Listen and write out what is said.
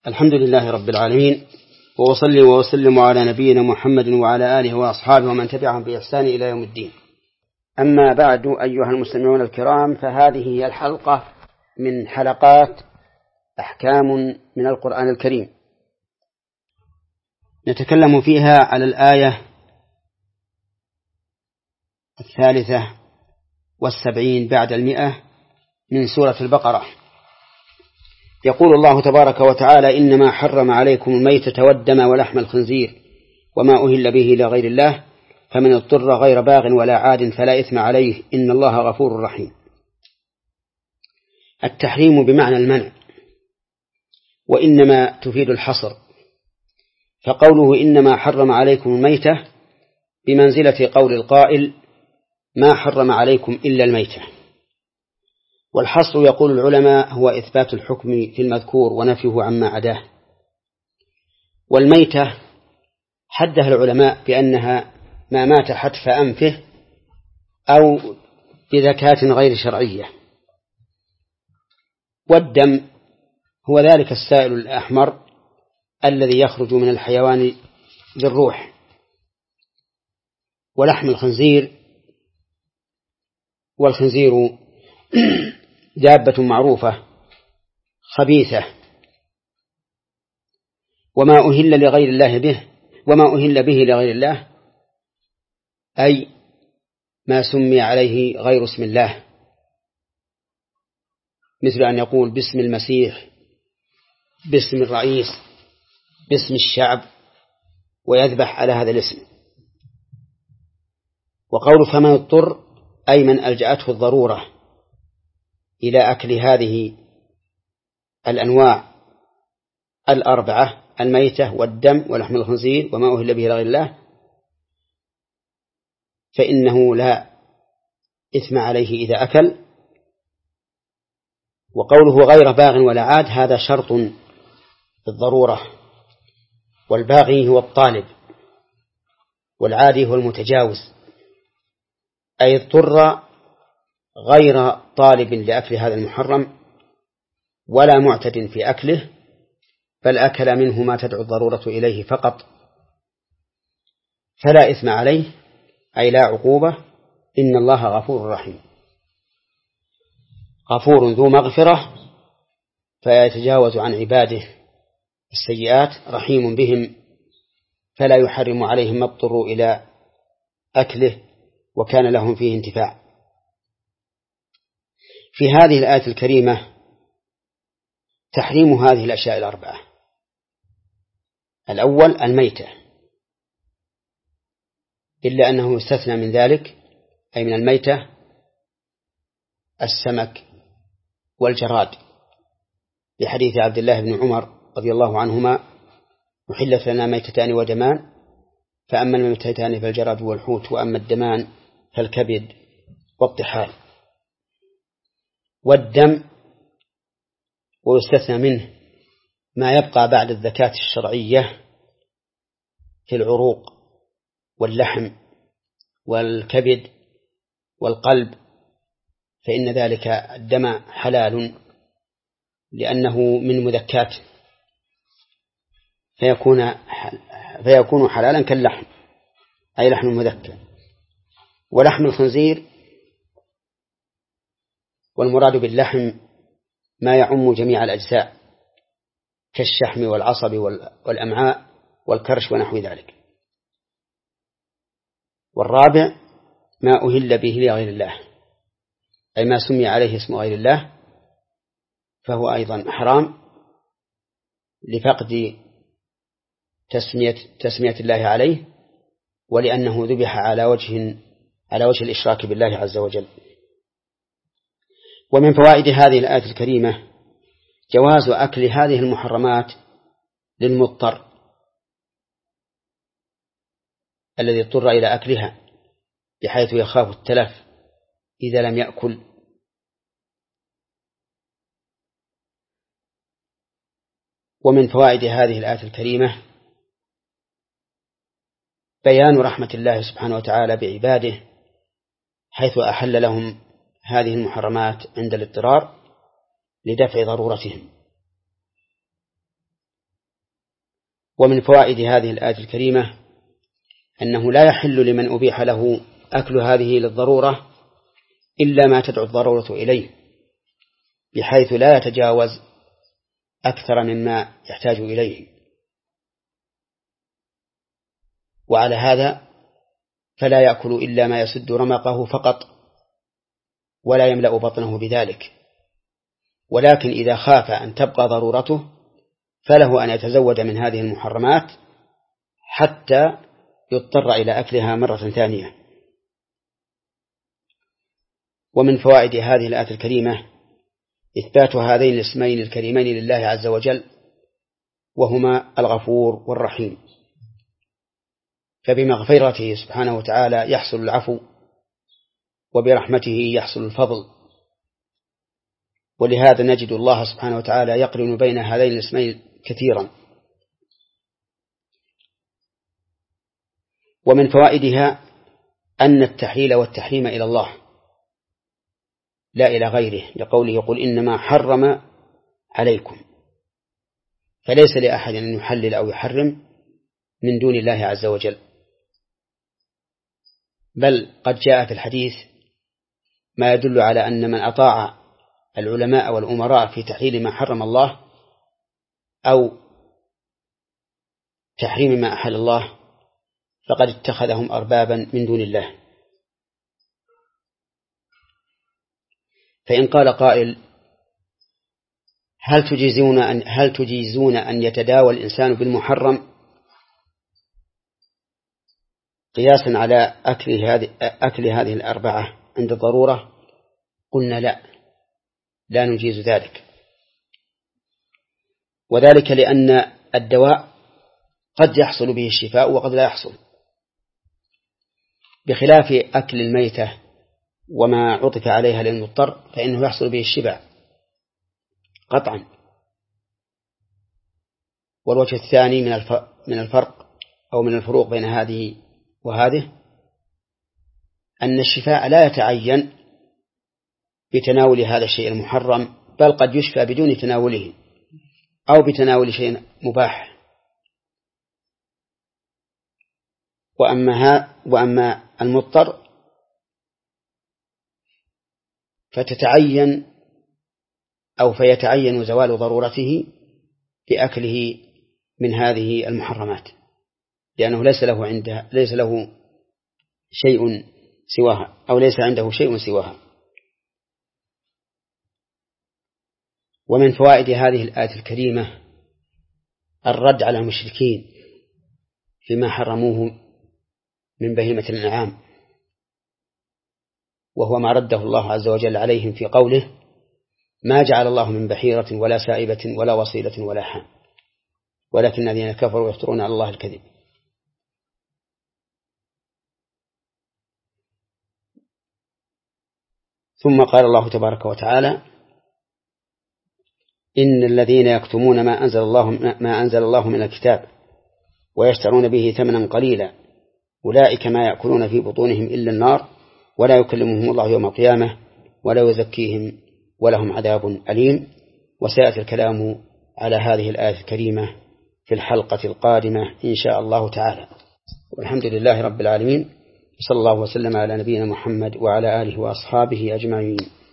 الحمد لله رب العالمين، وأصلي وأسلم على نبينا محمد وعلى آله وأصحابه ومن تبعهم بإحسان إلى يوم الدين. أما بعد، أيها المستمعون الكرام، فهذه هي الحلقة من حلقات أحكام من القرآن الكريم، نتكلم فيها على الآية 73 بعد 100 من سورة البقرة. يقول الله تبارك وتعالى: إنما حرم عليكم الميتة والدم ولحم الخنزير وما أهل به لغير الله فمن اضطر غير باغ ولا عاد فلا إثم عليه إن الله غفور رحيم. التحريم بمعنى المنع، وإنما تفيد الحصر، فقوله إنما حرم عليكم الميتة بمنزلة قول القائل: ما حرم عليكم إلا الميتة. والحصر يقول العلماء هو إثبات الحكم في المذكور ونفيه عما عداه. والميتة حدها العلماء بأنها ما مات حتف أنفه أو بذكاة غير شرعية. والدم هو ذلك السائل الأحمر الذي يخرج من الحيوان بالروح. ولحم الخنزير، والخنزير دابة معروفة خبيثة، وما أهل لغير الله به، وما أهل به لغير الله أي ما سمي عليه غير اسم الله، مثل أن يقول باسم المسيح، باسم الرئيس، باسم الشعب، ويذبح على هذا الاسم. وقول فمن اضطر أي من ألجأته الضرورة إلى أكل هذه الأنواع الأربعة: الميتة والدم ولحم الخنزير وما أهل به لغير الله، فإنه لا إثم عليه إذا أكل. وقوله غير باغ ولا عاد هذا شرط بالضرورة، والباغي هو الطالب، والعادي هو المتجاوز، أي اضطر غير طالب لأكل هذا المحرم ولا معتد في أكله، بل أكل منه ما تدعو الضرورة إليه فقط، فلا إثم عليه أي لا عقوبة. إن الله غفور رحيم، غفور ذو مغفرة فيتجاوز عن عباده السيئات، رحيم بهم فلا يحرم عليهم ما اضطروا إلى أكله وكان لهم فيه انتفاع. في هذه الآية الكريمة تحريم هذه الأشياء الأربعة: الأول الميتة، إلا أنه يستثنى من ذلك، أي من الميتة، السمك والجراد، لحديث عبد الله بن عمر رضي الله عنهما: أحلت لنا ميتتان ودمان، فأما الميتتان فالجراد والحوت، وأما الدمان فالكبد والطحال. والدم ويستثنى منه ما يبقى بعد الزكاة الشرعية في العروق واللحم والكبد والقلب، فإن ذلك الدم حلال لأنه من مذكات، فيكون حلالا كاللحم، أي لحم مذكى. ولحم الخنزير، والمراد باللحم ما يعم جميع الأجزاء كالشحم والعصب والأمعاء والكرش ونحو ذلك. والرابع ما أهل به لغير الله، أي ما سمي عليه اسم غير الله، فهو أيضا حرام لفقد تسمية الله عليه، ولأنه ذبح على وجه الإشراك بالله عز وجل. ومن فوائد هذه الآية الكريمة جواز أكل هذه المحرمات للمضطر الذي اضطر إلى أكلها، بحيث يخاف التلف إذا لم يأكل. ومن فوائد هذه الآية الكريمة بيان رحمة الله سبحانه وتعالى بعباده، حيث أحل لهم هذه المحرمات عند الاضطرار لدفع ضرورتهم. ومن فوائد هذه الآية الكريمة أنه لا يحل لمن أبيح له أكل هذه للضرورة إلا ما تدعو الضرورة إليه، بحيث لا يتجاوز أكثر مما يحتاج إليه. وعلى هذا فلا يأكل إلا ما يسد رمقه فقط، ولا يملأ بطنه بذلك، ولكن إذا خاف أن تبقى ضرورته فله أن يتزود من هذه المحرمات حتى يضطر إلى أكلها مرة ثانية. ومن فوائد هذه الآية الكريمة إثبات هذين الاسمين الكريمين لله عز وجل، وهما الغفور والرحيم، فبمغفرته سبحانه وتعالى يحصل العفو، وبرحمته يحصل الفضل، ولهذا نجد الله سبحانه وتعالى يقرن بين هذين الاسمين كثيرا. ومن فوائدها أن التحليل والتحريم إلى الله لا إلى غيره، لقوله يقول إنما حرم عليكم، فليس لأحد أن يحلل أو يحرم من دون الله عز وجل، بل قد جاء في الحديث ما يدل على أن من أطاع العلماء والأمراء في تحليل ما حرم الله أو تحريم ما أحل الله فقد اتخذهم أربابا من دون الله. فإن قال قائل هل تجيزون أن يتداوى الإنسان بالمحرم قياسا على أكل هذه الأربعة عند الضرورة؟ قلنا لا نجيز ذلك، وذلك لأن الدواء قد يحصل به الشفاء وقد لا يحصل، بخلاف أكل الميتة وما عطف عليها للمضطر فإنه يحصل به الشبع قطعا. والوجه الثاني من الفرق أو من الفروق بين هذه وهذه أن الشفاء لا يتعين بتناول هذا الشيء المحرم، بل قد يشفى بدون تناوله أو بتناول شيء مباح. وأما المضطر فيتعين زوال ضرورته بأكله من هذه المحرمات، لأنه ليس له شيء سواها، أو ليس عنده شيء سواها. ومن فوائد هذه الآية الكريمة الرد على المشركين فيما حرموه من بهيمة الأنعام، وهو ما رده الله عز وجل عليهم في قوله ما جعل الله من بحيرة ولا سائبة ولا وصيلة ولا حام ولكن الذين كفروا يفترون على الله الكذب. ثم قال الله تبارك وتعالى إن الذين يكتمون ما أنزل الله من الكتاب ويشترون به ثمنا قليلا أولئك ما يأكلون في بطونهم إلا النار ولا يكلمهم الله يوم القيامة ولا يزكيهم ولهم عذاب أليم. وسيأتي الكلام على هذه الآية الكريمة في الحلقة القادمة إن شاء الله تعالى. والحمد لله رب العالمين، صلى الله وسلم على نبينا محمد وعلى آله وأصحابه أجمعين.